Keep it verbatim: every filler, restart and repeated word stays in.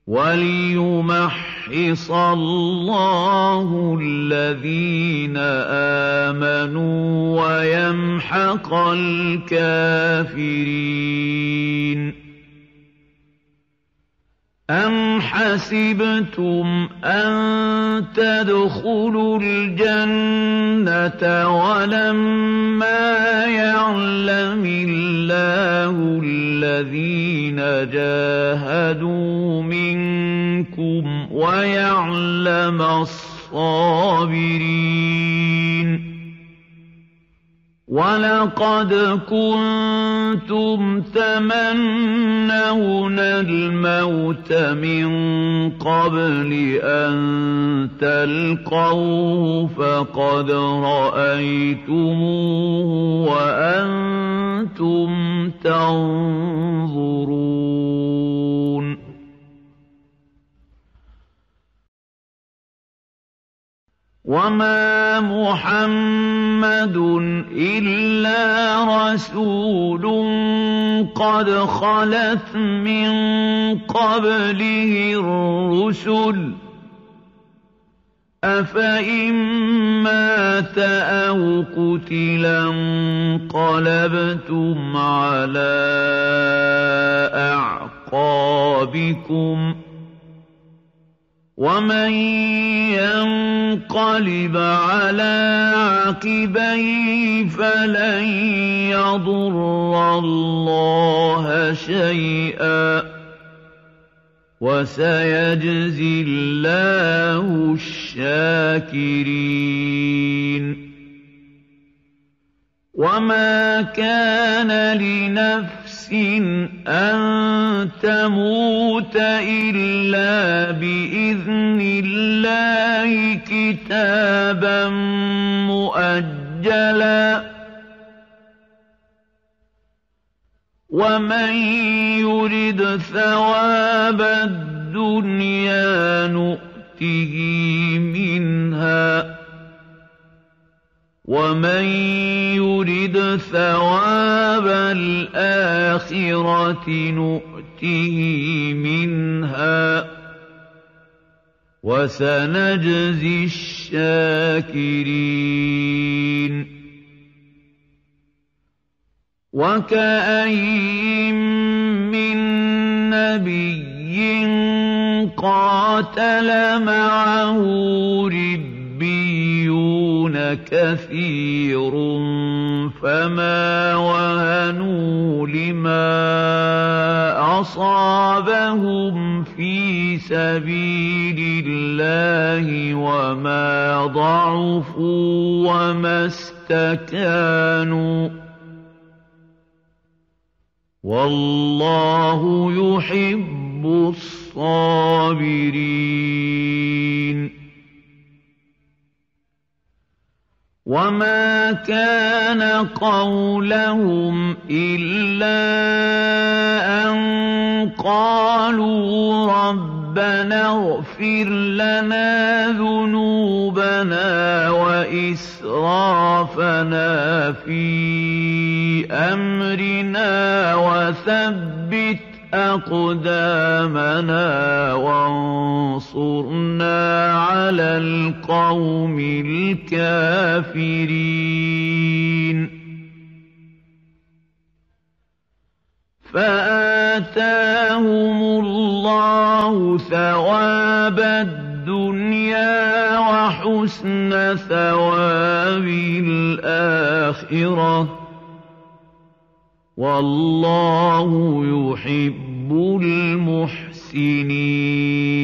وَلِيُمَحِّصَ اللَّهُ الَّذِينَ آمَنُوا وَيَمْحَقَ الْكَافِرِينَ أَمْ حَسِبْتُمْ أَن تَدْخُلُوا الْجَنَّةَ وَلَمَّا يَعْلَمِ اللَّهُ الَّذِينَ جَاهَدُوا مِنكُمْ وَيَعْلَمَ الصَّابِرِينَ وَلَقَدْ كُنتُمْ تَمَنَّوْنَ الْمَوْتَ مِن قَبْلِ أَن تَلْقَوْهُ فَقَدْ رَأَيْتُمُوهُ وَأَنتُمْ تَنظُرُونَ وَمَا مُحَمَّدٌ إِلَّا رَسُولٌ قَدْ خَلَتْ مِن قَبْلِهِ الرُّسُلُ ۚ أَفَإِن مَّاتَ أَوْ قُتِلَ انقَلَبْتُمْ عَلَىٰ أَعْقَابِكُمْ ۚ وَمَن يَنقَلِبْ عَلَىٰ عَقِبَيْهِ فَلَن يَضُرَّ اللَّهَ شَيْئًا ۗ وَسَيَجْزِي اللَّهُ الشَّاكِرِينَ وَمَا كَانَ لِنَفْسٍ أَن تَمُوتَ إِلَّا بِإِذْنِ اللَّهِ كِتَابًا مُّؤَجَّلًا ۗ وَمَن يُرِدْ ثَوَابَ الدُّنْيَا نُؤْتِهِ مِنْهَا وَمَن يُرِدْ ثَوَابَ الْآخِرَةِ نُؤْتِهِ مِنْهَا وَسَنَجْزِي الشَّاكِرِينَ وَكَأَيِّن مِّن نَّبِيٍّ قَاتَلَ مَعَهُ رِبِّيُّونَ كَثِيرٌ فَمَا وَهَنُوا لِمَا أَصَابَهُمْ فِي سَبِيلِ اللَّهِ وَمَا ضَعُفُوا وَمَا اسْتَكَانُوا ۗ وَاللَّهُ يُحِبُّ الصَّابِرِينَ وَمَا كَانَ قَوْلَهُمْ إِلَّا أَن قَالُوا رَبَّنَا اغْفِرْ لَنَا ذُنُوبَنَا وَإِسْرَافَنَا فِي أَمْرِنَا وَثَبِّتْ أَقْدَامَنَا وَانصُرْنَا عَلَى الْقَوْمِ الْكَافِرِينَ فَآتَاهُمُ اللَّهُ ثَوَابَ الدُّنْيَا وَحُسْنَ ثَوَابِ الْآخِرَةِ ۗ وَاللَّهُ يُحِبُّ الْمُحْسِنِينَ